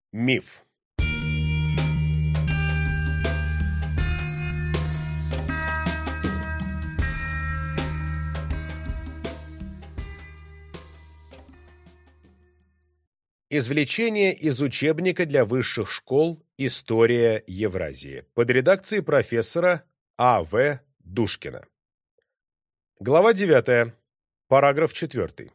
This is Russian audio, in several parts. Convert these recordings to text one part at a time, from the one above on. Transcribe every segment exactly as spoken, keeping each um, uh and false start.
Миф. Извлечение из учебника для высших школ «История Евразии» под редакцией профессора А В Душкина. Глава девятая. Параграф четвёртый.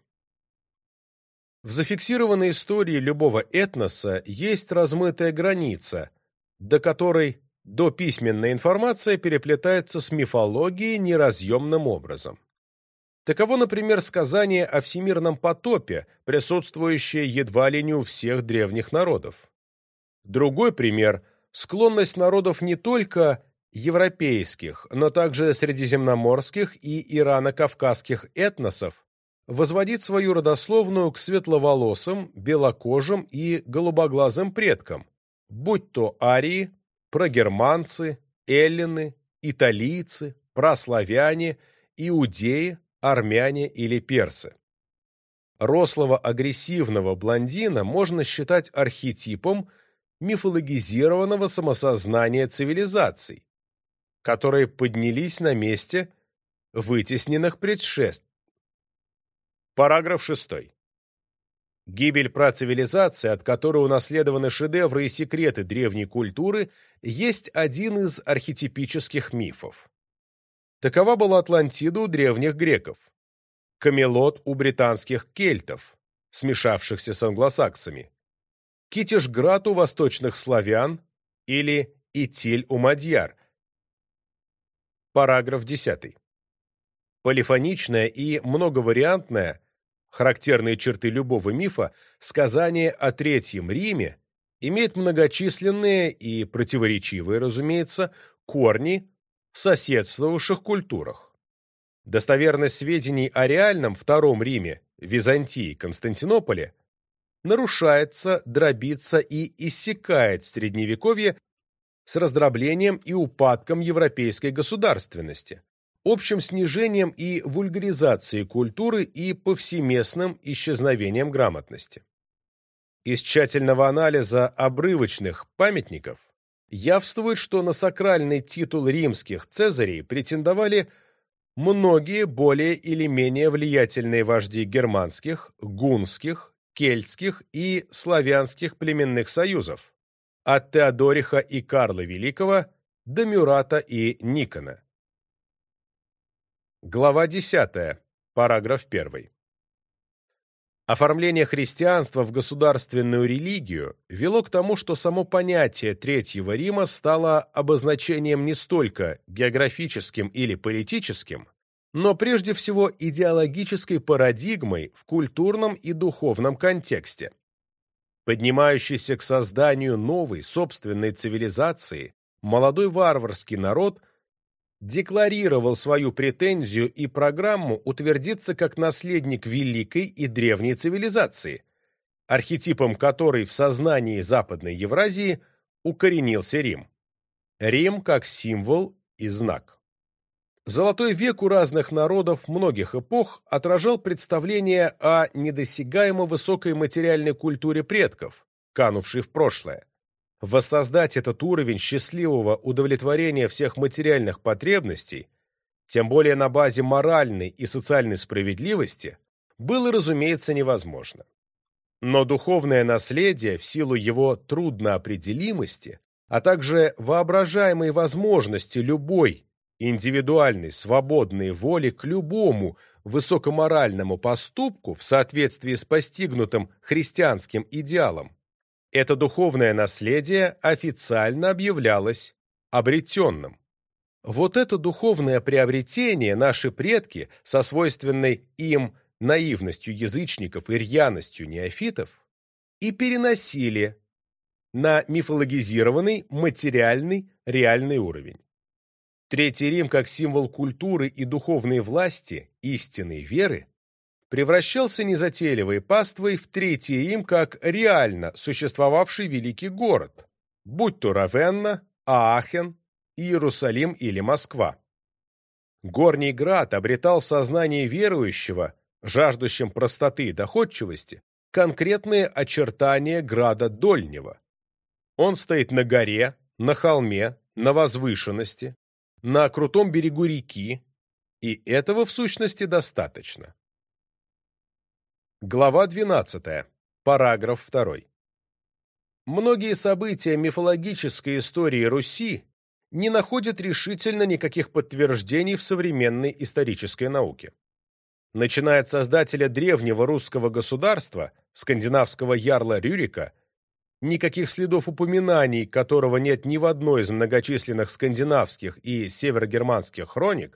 В зафиксированной истории любого этноса есть размытая граница, до которой дописьменная информация переплетается с мифологией неразъемным образом. Таково, например, сказание о всемирном потопе, присутствующее едва ли не у всех древних народов. Другой пример – склонность народов не только европейских, но также средиземноморских и ирано-кавказских этносов возводить свою родословную к светловолосым, белокожим и голубоглазым предкам, будь то арии, прогерманцы, эллины, италийцы, праславяне, иудеи, армяне или персы. Рослого агрессивного блондина можно считать архетипом мифологизированного самосознания цивилизаций, которые поднялись на месте вытесненных предшеств. Параграф шестой. Гибель працивилизации, от которой унаследованы шедевры и секреты древней культуры, есть один из архетипических мифов. Такова была Атлантида у древних греков, Камелот у британских кельтов, смешавшихся с англосаксами, Китежград у восточных славян или Итиль у мадьяр. Параграф десятый. Полифоничное и многовариантное, характерные черты любого мифа, сказание о Третьем Риме имеет многочисленные и противоречивые, разумеется, корни в соседствовавших культурах. Достоверность сведений о реальном Втором Риме, Византии, Константинополе нарушается, дробится и иссякает в Средневековье с раздроблением и упадком европейской государственности, общим снижением и вульгаризацией культуры и повсеместным исчезновением грамотности. Из тщательного анализа обрывочных памятников явствует, что на сакральный титул римских цезарей претендовали многие более или менее влиятельные вожди германских, гунских, кельтских и славянских племенных союзов, от Теодориха и Карла Великого до Мюрата и Никона. Глава десятая. Параграф первый. Оформление христианства в государственную религию вело к тому, что само понятие Третьего Рима стало обозначением не столько географическим или политическим, но прежде всего идеологической парадигмой в культурном и духовном контексте. Поднимающийся к созданию новой собственной цивилизации, молодой варварский народ декларировал свою претензию и программу утвердиться как наследник великой и древней цивилизации, архетипом которой в сознании Западной Евразии укоренился Рим. Рим как символ и знак. Золотой век у разных народов многих эпох отражал представление о недосягаемо высокой материальной культуре предков, канувшей в прошлое. Воссоздать этот уровень счастливого удовлетворения всех материальных потребностей, тем более на базе моральной и социальной справедливости, было, разумеется, невозможно. Но духовное наследие, в силу его трудноопределимости, а также воображаемой возможности любой индивидуальной свободной воли к любому высокоморальному поступку в соответствии с постигнутым христианским идеалом, это духовное наследие официально объявлялось обретенным. Вот это духовное приобретение наши предки со свойственной им наивностью язычников и рьяностью неофитов и переносили на мифологизированный материальный реальный уровень. Третий Рим как символ культуры и духовной власти, истинной веры, превращался незатейливой паствой в Третий Рим как реально существовавший великий город, будь то Равенна, Аахен, Иерусалим или Москва. Горний Град обретал в сознании верующего, жаждущим простоты и доходчивости, конкретные очертания Града Дольнего, Он стоит на горе, на холме, на возвышенности, на крутом берегу реки, и этого в сущности достаточно. Глава двенадцатая. Параграф второй. Многие события мифологической истории Руси не находят решительно никаких подтверждений в современной исторической науке. Начиная от создателя древнего русского государства, скандинавского ярла Рюрика, никаких следов упоминаний, которого нет ни в одной из многочисленных скандинавских и северогерманских хроник.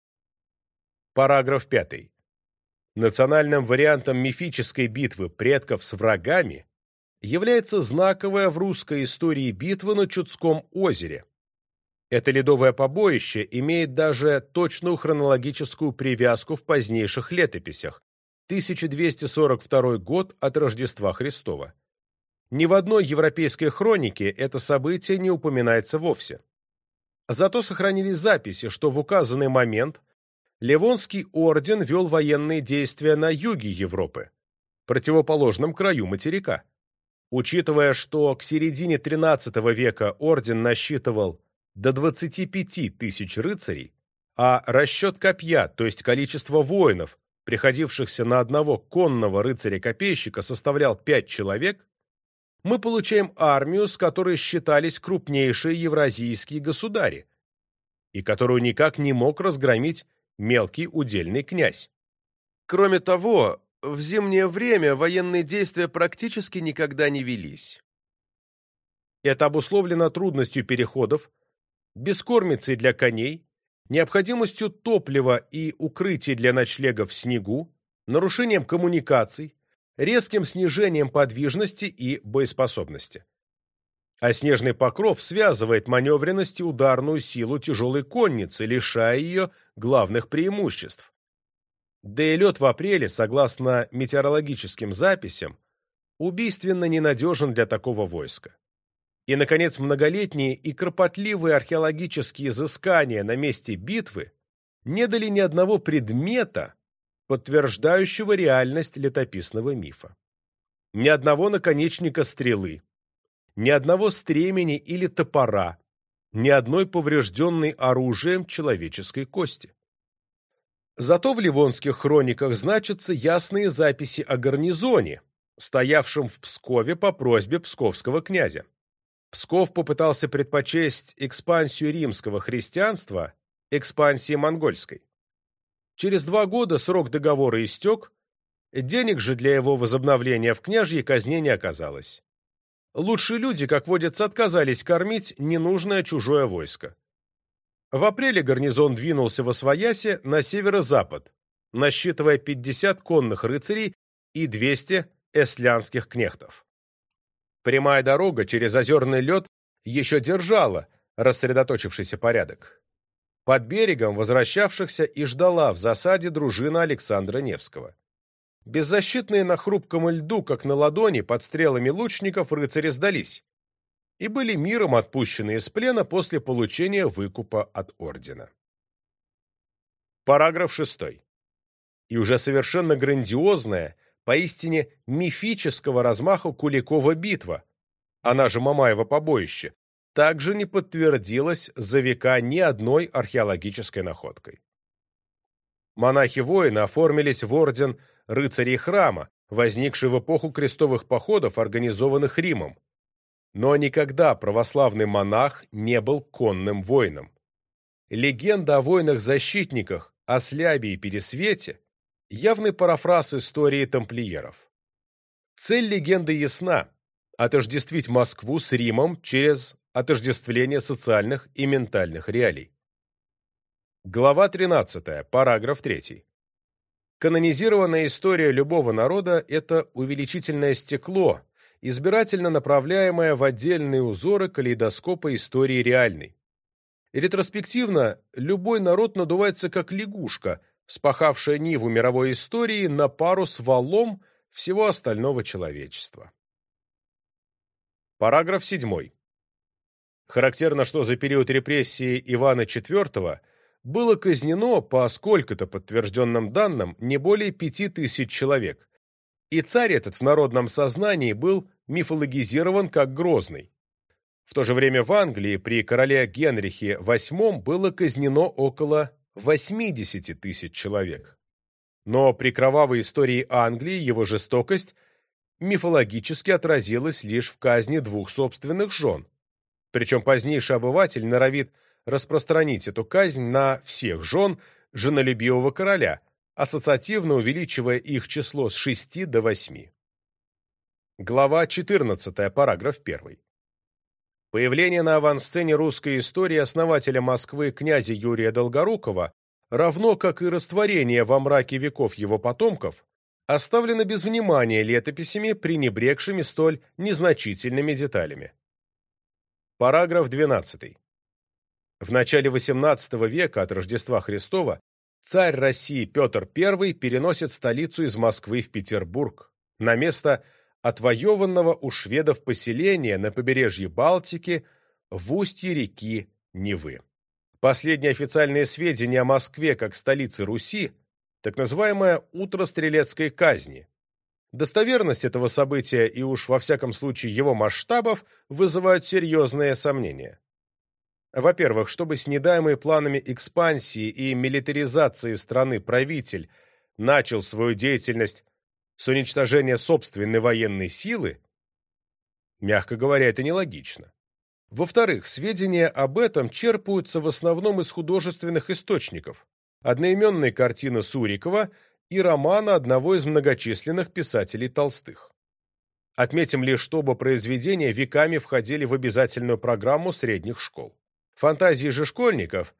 Параграф пятый. Национальным вариантом мифической битвы предков с врагами является знаковая в русской истории битва на Чудском озере. Это ледовое побоище имеет даже точную хронологическую привязку в позднейших летописях, тысяча двести сорок второй год от Рождества Христова. Ни в одной европейской хронике это событие не упоминается вовсе. Зато сохранились записи, что в указанный момент Ливонский орден вел военные действия на юге Европы, противоположном краю материка. Учитывая, что к середине тринадцатого века орден насчитывал до двадцати пяти тысяч рыцарей, а расчет копья, то есть количество воинов, приходившихся на одного конного рыцаря-копейщика, составлял пять человек, мы получаем армию, с которой считались крупнейшие евразийские государи, и которую никак не мог разгромить мелкий удельный князь. Кроме того, в зимнее время военные действия практически никогда не велись. Это обусловлено трудностью переходов, бескормицей для коней, необходимостью топлива и укрытий для ночлега в снегу, нарушением коммуникаций, резким снижением подвижности и боеспособности. А снежный покров связывает маневренность и ударную силу тяжелой конницы, лишая ее главных преимуществ. Да и лед в апреле, согласно метеорологическим записям, убийственно ненадежен для такого войска. И, наконец, многолетние и кропотливые археологические изыскания на месте битвы не дали ни одного предмета, подтверждающего реальность летописного мифа. Ни одного наконечника стрелы, ни одного стремени или топора, ни одной поврежденной оружием человеческой кости. Зато в ливонских хрониках значатся ясные записи о гарнизоне, стоявшем в Пскове по просьбе псковского князя. Псков попытался предпочесть экспансию римского христианства экспансии монгольской. Через два года срок договора истек, денег же для его возобновления в княжьей казне не оказалось. Лучшие люди, как водится, отказались кормить ненужное чужое войско. В апреле гарнизон двинулся восвояси на северо-запад, насчитывая пятьдесят конных рыцарей и двести эслянских кнехтов. Прямая дорога через озерный лед еще держала рассредоточившийся порядок. Под берегом возвращавшихся и ждала в засаде дружина Александра Невского. Беззащитные на хрупком льду, как на ладони, под стрелами лучников, рыцари сдались и были миром отпущены из плена после получения выкупа от ордена. Параграф шестой. И уже совершенно грандиозная, поистине мифического размаха Куликова битва, она же Мамаево побоище, также не подтвердилась за века ни одной археологической находкой. Монахи-воины оформились в орден рыцарей храма, возникший в эпоху крестовых походов, организованных Римом. Но никогда православный монах не был конным воином. Легенда о воинах-защитниках, Ослябе и Пересвете – явный парафраз истории тамплиеров. Цель легенды ясна – отождествить Москву с Римом через отождествление социальных и ментальных реалий. Глава тринадцатая, параграф третий. Канонизированная история любого народа – это увеличительное стекло, избирательно направляемое в отдельные узоры калейдоскопа истории реальной. И ретроспективно любой народ надувается как лягушка, вспахавшая ниву мировой истории на пару с валом всего остального человечества. Параграф седьмой. Характерно, что за период репрессии Ивана четвёртого было казнено, по сколько-то подтвержденным данным, не более пяти тысяч человек, и царь этот в народном сознании был мифологизирован как Грозный. В то же время в Англии при короле Генрихе восьмом было казнено около восьмидесяти тысяч человек. Но при кровавой истории Англии его жестокость мифологически отразилась лишь в казни двух собственных жен. Причем позднейший обыватель норовит распространить эту казнь на всех жен женолюбивого короля, ассоциативно увеличивая их число с шести до восьми. Глава четырнадцатая, параграф первый. Появление на авансцене русской истории основателя Москвы князя Юрия Долгорукова, равно как и растворение во мраке веков его потомков, оставлено без внимания летописями, пренебрегшими столь незначительными деталями. Параграф двенадцатый. В начале восемнадцатого века от Рождества Христова царь России Петр Первый переносит столицу из Москвы в Петербург, на место отвоеванного у шведов поселения на побережье Балтики в устье реки Невы. Последние официальные сведения о Москве как столице Руси – так называемое «Утро стрелецкой казни». Достоверность этого события и уж во всяком случае его масштабов вызывают серьезные сомнения. Во-первых, чтобы с недаемой планами экспансии и милитаризации страны правитель начал свою деятельность с уничтожения собственной военной силы, мягко говоря, это нелогично. Во-вторых, сведения об этом черпаются в основном из художественных источников, одноименной картины Сурикова и романа одного из многочисленных писателей Толстых. Отметим лишь, что оба произведения веками входили в обязательную программу средних школ. Фантазии же школьников.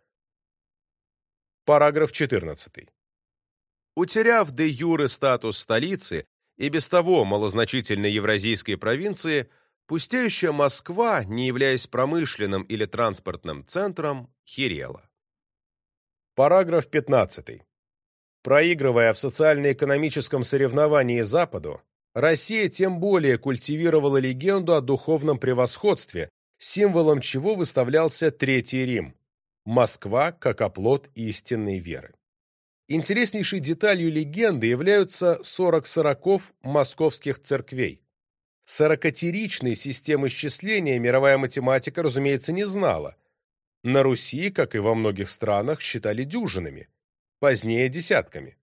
Параграф четырнадцатый. Утеряв де юре статус столицы и без того малозначительной евразийской провинции, пустеющая Москва, не являясь промышленным или транспортным центром, херела. Параграф пятнадцатый. Проигрывая в социально-экономическом соревновании Западу, Россия тем более культивировала легенду о духовном превосходстве, символом чего выставлялся Третий Рим – Москва как оплот истинной веры. Интереснейшей деталью легенды являются сорок сороков московских церквей. Сорокатеричной системы счисления мировая математика, разумеется, не знала. На Руси, как и во многих странах, считали дюжинами, позднее десятками.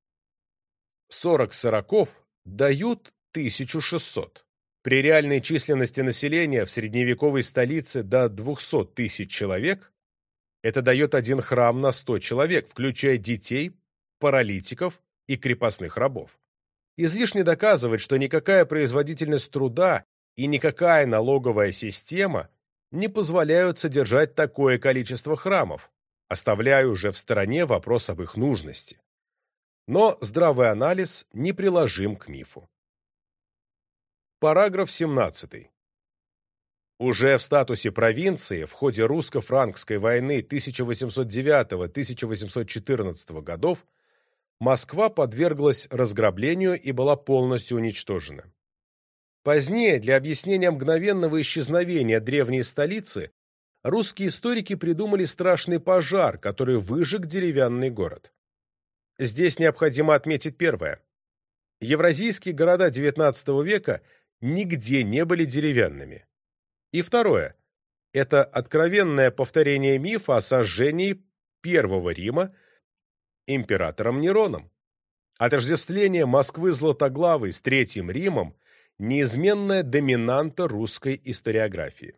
сорок сороков дают тысячу шестьсот. При реальной численности населения в средневековой столице до двухсот тысяч человек это дает один храм на сто человек, включая детей, паралитиков и крепостных рабов. Излишне доказывать, что никакая производительность труда и никакая налоговая система не позволяют содержать такое количество храмов, оставляя уже в стороне вопрос об их нужности. Но здравый анализ неприложим к мифу. Параграф семнадцатый. Уже в статусе провинции в ходе русско-франкской войны тысяча восемьсот девятого — тысяча восемьсот четырнадцатого годов Москва подверглась разграблению и была полностью уничтожена. Позднее, для объяснения мгновенного исчезновения древней столицы, русские историки придумали страшный пожар, который выжег деревянный город. Здесь необходимо отметить первое. Евразийские города девятнадцатого века нигде не были деревянными. И второе. Это откровенное повторение мифа о сожжении Первого Рима императором Нероном. Отождествление Москвы Златоглавой с Третьим Римом – неизменная доминанта русской историографии.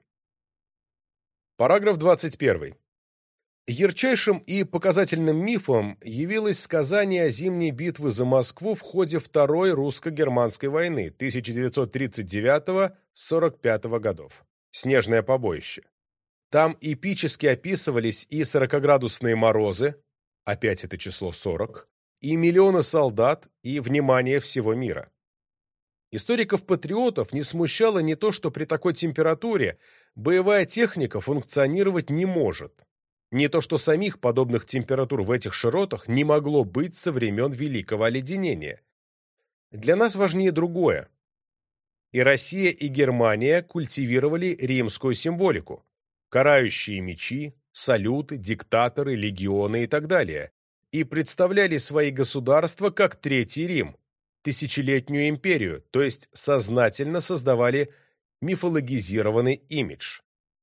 Параграф двадцать первый. Ярчайшим и показательным мифом явилось сказание о зимней битве за Москву в ходе Второй русско-германской войны тысяча девятьсот тридцать девятого — сорок пятого годов. Снежное побоище. Там эпически описывались и сорокаградусные морозы, опять это число сорок, и миллионы солдат, и внимание всего мира. Историков-патриотов не смущало не то, что при такой температуре боевая техника функционировать не может, не то, что самих подобных температур в этих широтах не могло быть со времен Великого Оледенения. Для нас важнее другое. И Россия, и Германия культивировали римскую символику, карающие мечи, салюты, диктаторы, легионы и так далее, и представляли свои государства как Третий Рим, тысячелетнюю империю, то есть сознательно создавали мифологизированный имидж.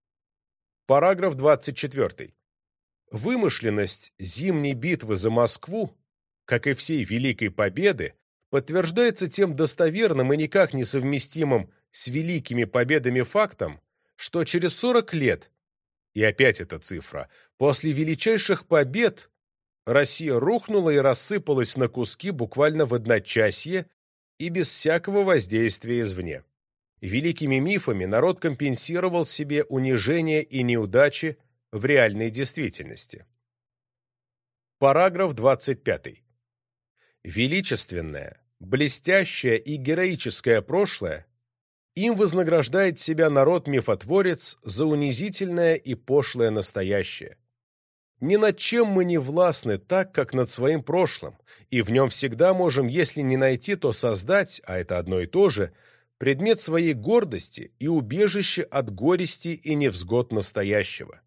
Параграф двадцать четвёртый. Вымышленность Зимней битвы за Москву, как и всей Великой Победы, подтверждается тем достоверным и никак не совместимым с великими победами фактом, что через сорок лет, и опять эта цифра, после величайших побед Россия рухнула и рассыпалась на куски буквально в одночасье и без всякого воздействия извне. Великими мифами народ компенсировал себе унижение и неудачи в реальной действительности. Параграф двадцать пятый. Величественное, блестящее и героическое прошлое им вознаграждает себя народ-мифотворец за унизительное и пошлое настоящее. Ни над чем мы не властны так, как над своим прошлым, и в нем всегда можем, если не найти, то создать, а это одно и то же, предмет своей гордости и убежище от горести и невзгод настоящего.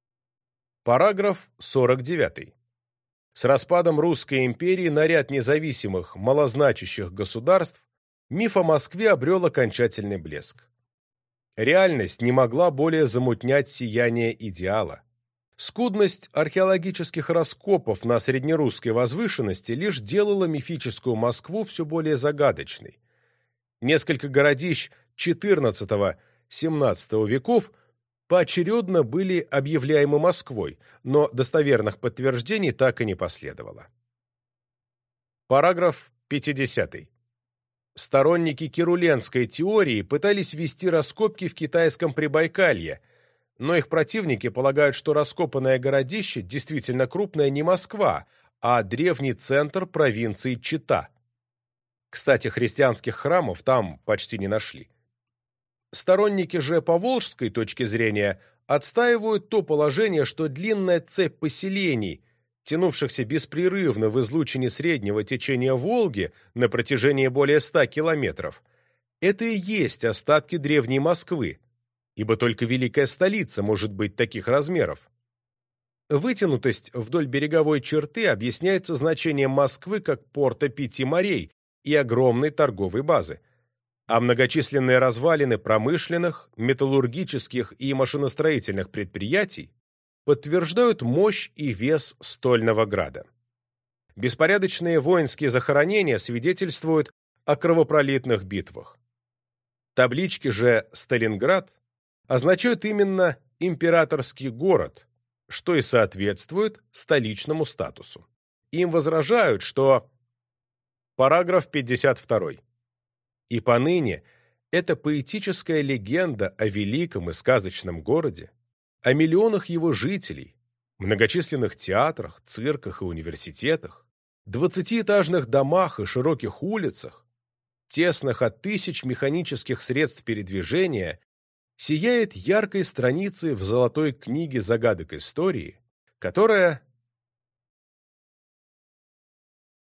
Параграф сорок девятый. С распадом Русской империи на ряд независимых, малозначащих государств миф о Москве обрел окончательный блеск. Реальность не могла более замутнять сияние идеала. Скудность археологических раскопов на среднерусской возвышенности лишь делала мифическую Москву все более загадочной. Несколько городищ четырнадцатого-семнадцатого веков поочередно были объявляемы Москвой, но достоверных подтверждений так и не последовало. Параграф пятидесятый. Сторонники кируленской теории пытались вести раскопки в китайском Прибайкалье, но их противники полагают, что раскопанное городище действительно крупное не Москва, а древний центр провинции Чита. Кстати, христианских храмов там почти не нашли. Сторонники же поволжской точки зрения отстаивают то положение, что длинная цепь поселений, тянувшихся беспрерывно в излучине среднего течения Волги на протяжении более ста километров, это и есть остатки древней Москвы, ибо только великая столица может быть таких размеров. Вытянутость вдоль береговой черты объясняется значением Москвы как порта пяти морей и огромной торговой базы, а многочисленные развалины промышленных, металлургических и машиностроительных предприятий подтверждают мощь и вес стольного града. Беспорядочные воинские захоронения свидетельствуют о кровопролитных битвах. Таблички же «Сталинград» означают именно императорский город, что и соответствует столичному статусу. Им возражают, что... Параграф пятьдесят второй. И поныне эта поэтическая легенда о великом и сказочном городе, о миллионах его жителей, многочисленных театрах, цирках и университетах, двадцатиэтажных домах и широких улицах, тесных от тысяч механических средств передвижения, сияет яркой страницей в золотой книге загадок истории, которая